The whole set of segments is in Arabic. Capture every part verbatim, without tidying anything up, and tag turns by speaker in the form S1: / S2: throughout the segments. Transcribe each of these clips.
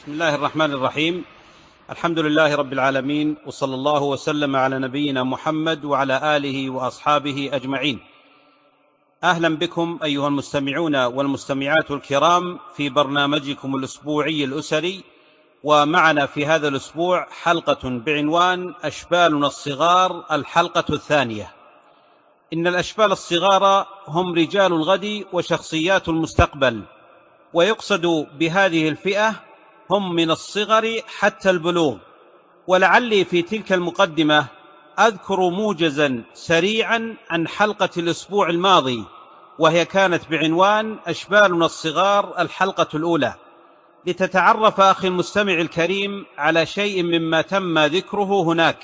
S1: بسم الله الرحمن الرحيم. الحمد لله رب العالمين، وصلى الله وسلم على نبينا محمد وعلى آله وأصحابه أجمعين. أهلا بكم أيها المستمعون والمستمعات الكرام في برنامجكم الأسبوعي الأسري، ومعنا في هذا الأسبوع حلقة بعنوان أشبالنا الصغار، الحلقة الثانية. إن الأشبال الصغار هم رجال الغد وشخصيات المستقبل، ويقصد بهذه الفئة هم من الصغر حتى البلوغ. ولعلي في تلك المقدمة أذكر موجزا سريعا عن حلقة الأسبوع الماضي، وهي كانت بعنوان أشبالنا الصغار، الحلقة الأولى، لتتعرف أخي المستمع الكريم على شيء مما تم ذكره هناك.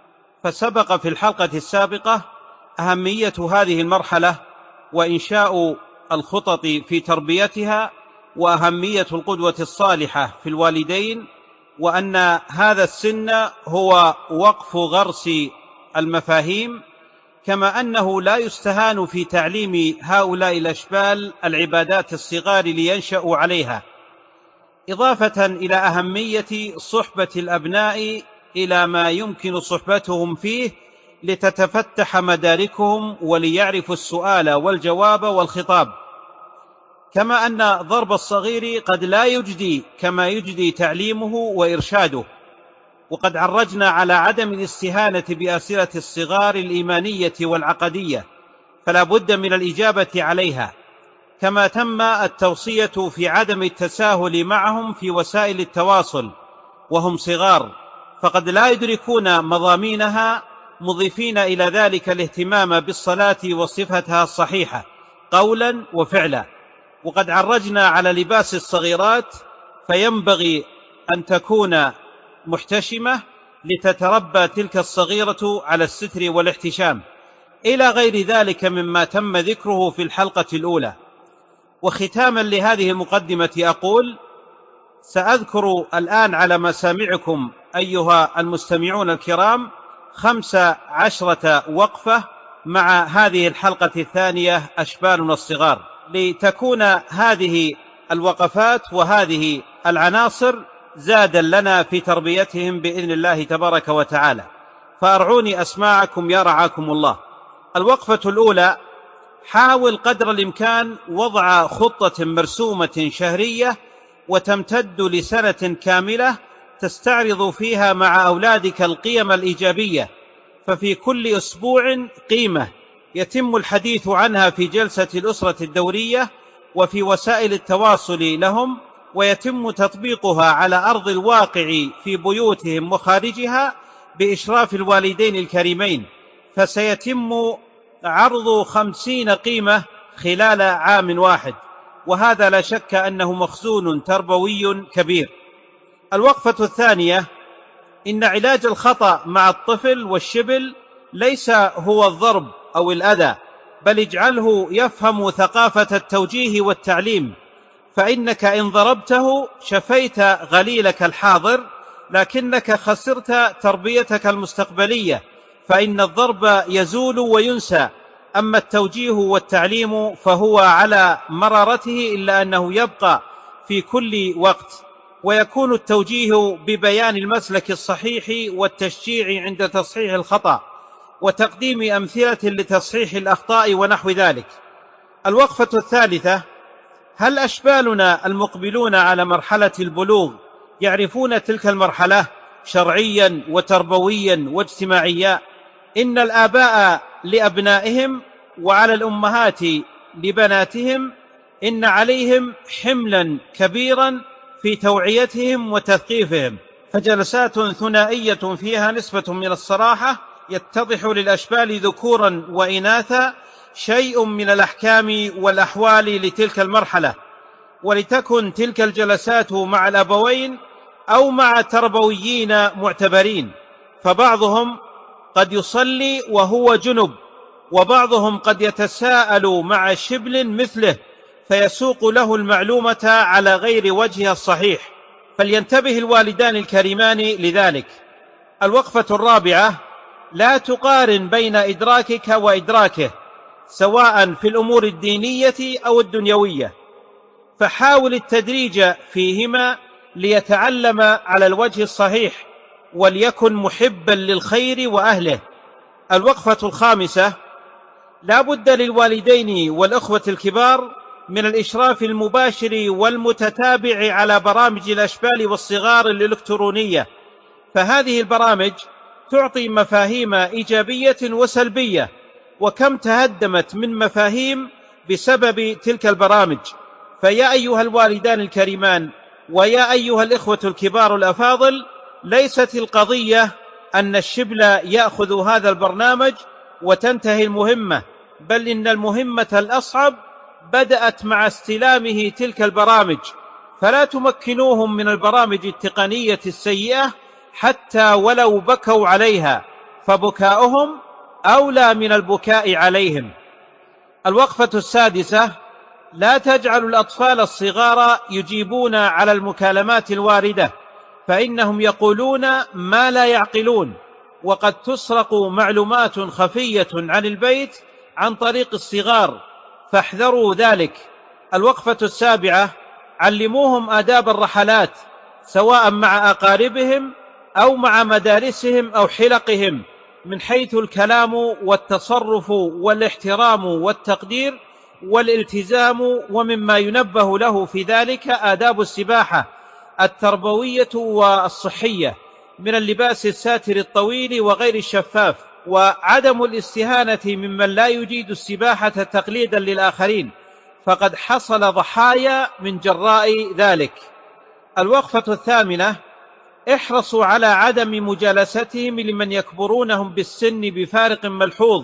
S1: فسبق في الحلقة السابقة أهمية هذه المرحلة وإنشاء الخطط في تربيتها، وأهمية القدوة الصالحة في الوالدين، وأن هذا السن هو وقف غرس المفاهيم، كما أنه لا يستهان في تعليم هؤلاء الأشبال العبادات الصغار لينشأوا عليها، إضافة إلى أهمية صحبة الأبناء إلى ما يمكن صحبتهم فيه لتتفتح مداركهم وليعرفوا السؤال والجواب والخطاب. كما أن ضرب الصغير قد لا يجدي كما يجدي تعليمه وإرشاده، وقد عرجنا على عدم الاستهانة بأسئلة الصغار الإيمانية والعقدية، فلا بد من الإجابة عليها. كما تم التوصية في عدم التساهل معهم في وسائل التواصل وهم صغار، فقد لا يدركون مضامينها، مضيفين إلى ذلك الاهتمام بالصلاة وصفتها الصحيحة قولا وفعلا. وقد عرجنا على لباس الصغيرات، فينبغي أن تكون محتشمة لتتربى تلك الصغيرة على الستر والاحتشام، إلى غير ذلك مما تم ذكره في الحلقة الأولى. وختاما لهذه المقدمة أقول: سأذكر الآن على مسامعكم أيها المستمعون الكرام خمس عشرة وقفة مع هذه الحلقة الثانية، أشبالنا الصغار، لتكون هذه الوقفات وهذه العناصر زادا لنا في تربيتهم بإذن الله تبارك وتعالى. فأرعوني أسماعكم يا رعاكم الله. الوقفة الأولى: حاول قدر الإمكان وضع خطة مرسومة شهرية وتمتد لسنة كاملة تستعرض فيها مع أولادك القيم الإيجابية، ففي كل أسبوع قيمة يتم الحديث عنها في جلسة الأسرة الدورية وفي وسائل التواصل لهم، ويتم تطبيقها على أرض الواقع في بيوتهم وخارجها بإشراف الوالدين الكريمين، فسيتم عرض خمسين قيمة خلال عام واحد، وهذا لا شك أنه مخزون تربوي كبير. الوقفة الثانية: إن علاج الخطأ مع الطفل والشبل ليس هو الضرب أو الأذى، بل اجعله يفهم ثقافة التوجيه والتعليم، فإنك إن ضربته شفيت غليلك الحاضر، لكنك خسرت تربيتك المستقبلية، فإن الضرب يزول وينسى، أما التوجيه والتعليم فهو على مرارته، إلا أنه يبقى في كل وقت، ويكون التوجيه ببيان المسلك الصحيح والتشجيع عند تصحيح الخطأ وتقديم أمثلة لتصحيح الأخطاء ونحو ذلك. الوقفة الثالثة: هل أشبالنا المقبلون على مرحلة البلوغ يعرفون تلك المرحلة شرعيا وتربويا واجتماعيا؟ إن الآباء لأبنائهم وعلى الأمهات لبناتهم إن عليهم حملا كبيرا في توعيتهم وتثقيفهم، فجلسات ثنائية فيها نسبة من الصراحة يتضح للأشبال ذكورا وإناثا شيء من الأحكام والأحوال لتلك المرحلة، ولتكن تلك الجلسات مع الأبوين أو مع تربويين معتبرين، فبعضهم قد يصلي وهو جنب، وبعضهم قد يتساءل مع شبل مثله فيسوق له المعلومة على غير وجهها الصحيح، فلينتبه الوالدان الكريمان لذلك. الوقفة الرابعة: لا تقارن بين إدراكك وإدراكه، سواء في الأمور الدينية أو الدنيوية، فحاول التدريج فيهما ليتعلم على الوجه الصحيح وليكن محبا للخير وأهله. الوقفة الخامسة: لا بد للوالدين والأخوة الكبار من الإشراف المباشر والمتتابع على برامج الأشبال والصغار الإلكترونية، فهذه البرامج تعطي مفاهيم إيجابية وسلبية، وكم تهدمت من مفاهيم بسبب تلك البرامج. فيا أيها الوالدان الكريمان ويا أيها الإخوة الكبار الأفاضل، ليست القضية أن الشبل يأخذ هذا البرنامج وتنتهي المهمة، بل إن المهمة الأصعب بدأت مع استلامه تلك البرامج، فلا تمكنوهم من البرامج التقنية السيئة حتى ولو بكوا عليها، فبكاؤهم أولى من البكاء عليهم. الوقفة السادسة: لا تجعلوا الأطفال الصغار يجيبون على المكالمات الواردة، فإنهم يقولون ما لا يعقلون، وقد تسرق معلومات خفية عن البيت عن طريق الصغار، فاحذروا ذلك. الوقفة السابعة: علموهم آداب الرحلات، سواء مع أقاربهم أو مع مدارسهم أو حلقهم، من حيث الكلام والتصرف والاحترام والتقدير والالتزام، ومما ينبه له في ذلك آداب السباحة التربوية والصحية، من اللباس الساتر الطويل وغير الشفاف، وعدم الاستهانة ممن لا يجيد السباحة تقليدا للآخرين، فقد حصل ضحايا من جراء ذلك. الوقفة الثامنة: احرصوا على عدم مجالستهم لمن يكبرونهم بالسن بفارق ملحوظ،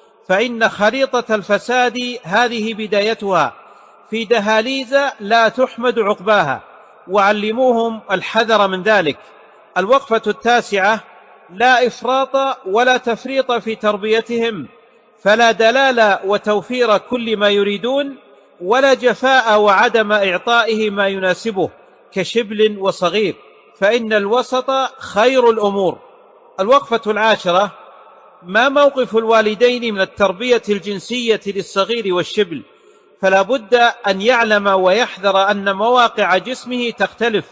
S1: فإن خريطة الفساد هذه بدايتها، في دهاليز لا تحمد عقباها، وعلموهم الحذر من ذلك. الوقفة التاسعة: لا إفراط ولا تفريط في تربيتهم، فلا دلال وتوفير كل ما يريدون، ولا جفاء وعدم إعطائه ما يناسبه كشبل وصغير، فإن الوسط خير الأمور. الوقفة العاشرة: ما موقف الوالدين من التربية الجنسية للصغير والشبل؟ فلا بد أن يعلم ويحذر أن مواقع جسمه تختلف،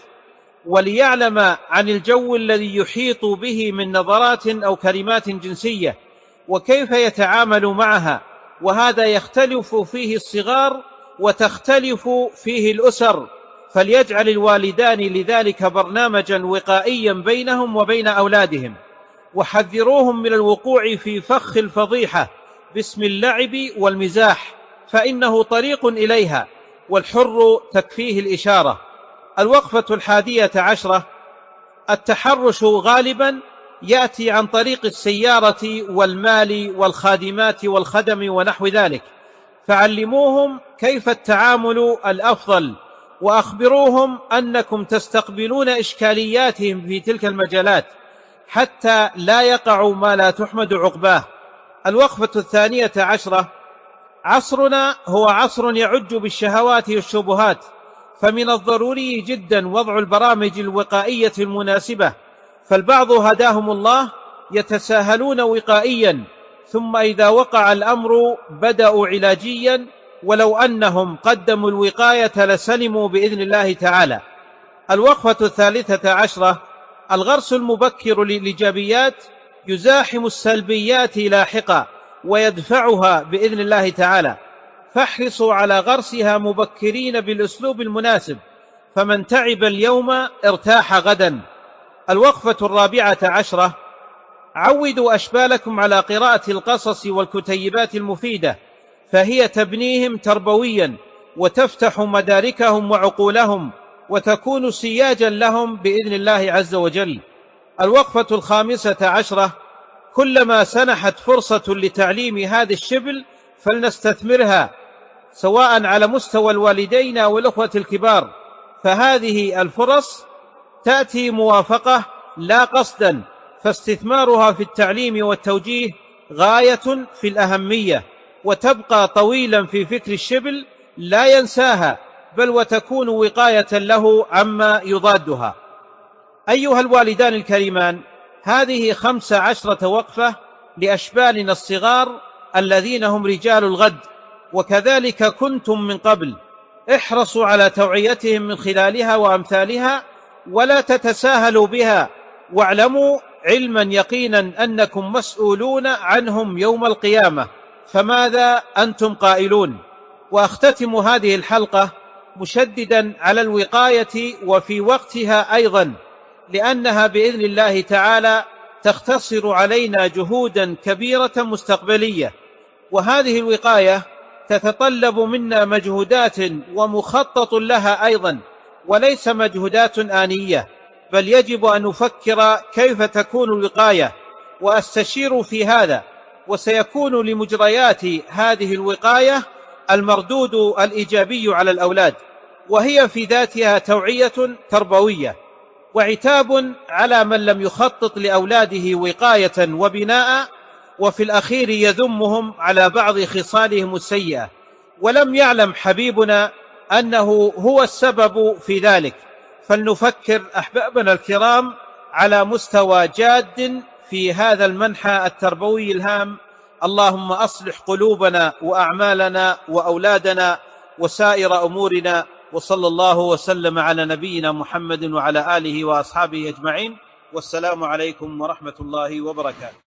S1: وليعلم عن الجو الذي يحيط به من نظرات أو كلمات جنسية، وكيف يتعامل معها، وهذا يختلف فيه الصغار وتختلف فيه الأسر، فليجعل الوالدان لذلك برنامجا وقائيا بينهم وبين أولادهم، وحذروهم من الوقوع في فخ الفضيحة باسم اللعب والمزاح، فإنه طريق إليها، والحر تكفيه الإشارة. الوقفة الحادية عشرة: التحرش غالبا يأتي عن طريق السيارة والمال والخادمات والخدم ونحو ذلك، فعلموهم كيف التعامل الأفضل، وأخبروهم أنكم تستقبلون إشكالياتهم في تلك المجالات حتى لا يقعوا ما لا تحمد عقباه. الوقفة الثانية عشرة: عصرنا هو عصر يعج بالشهوات والشبهات، فمن الضروري جدا وضع البرامج الوقائية المناسبة، فالبعض هداهم الله يتساهلون وقائيا، ثم إذا وقع الأمر بدأوا علاجيا، ولو أنهم قدموا الوقاية لسلموا بإذن الله تعالى. الوقفة الثالثة عشرة: الغرس المبكر للإيجابيات يزاحم السلبيات لاحقا ويدفعها بإذن الله تعالى، فاحرصوا على غرسها مبكرين بالأسلوب المناسب، فمن تعب اليوم ارتاح غدا. الوقفة الرابعة عشرة: عودوا أشبالكم على قراءة القصص والكتيبات المفيدة، فهي تبنيهم تربويا وتفتح مداركهم وعقولهم، وتكون سياجا لهم بإذن الله عز وجل. الوقفة الخامسة عشرة: كلما سنحت فرصة لتعليم هذا الشبل فلنستثمرها، سواء على مستوى الوالدين أو الأخوة الكبار، فهذه الفرص تأتي موافقة لا قصدا، فاستثمارها في التعليم والتوجيه غاية في الأهمية، وتبقى طويلا في فكر الشبل لا ينساها، بل وتكون وقاية له عما يضادها. أيها الوالدان الكريمان، هذه خمس عشرة وقفة لأشبالنا الصغار الذين هم رجال الغد، وكذلك كنتم من قبل، احرصوا على توعيتهم من خلالها وأمثالها، ولا تتساهلوا بها، واعلموا علما يقينا أنكم مسؤولون عنهم يوم القيامة، فماذا أنتم قائلون؟ وأختتم هذه الحلقة مشددا على الوقاية وفي وقتها أيضا، لأنها بإذن الله تعالى تختصر علينا جهودا كبيرة مستقبلية، وهذه الوقاية تتطلب منا مجهودات ومخطط لها أيضا، وليس مجهودات آنية، بل يجب أن نفكر كيف تكون الوقاية وأستشير في هذا، وسيكون لمجريات هذه الوقاية المردود الإيجابي على الأولاد، وهي في ذاتها توعية تربوية وعتاب على من لم يخطط لأولاده وقاية وبناء، وفي الأخير يذمهم على بعض خصالهم السيئة، ولم يعلم حبيبنا أنه هو السبب في ذلك. فلنفكر أحبابنا الكرام على مستوى جاد في هذا المنحى التربوي الهام. اللهم أصلح قلوبنا وأعمالنا وأولادنا وسائر أمورنا، وصلى الله وسلم على نبينا محمد وعلى آله وأصحابه أجمعين، والسلام عليكم ورحمة الله وبركاته.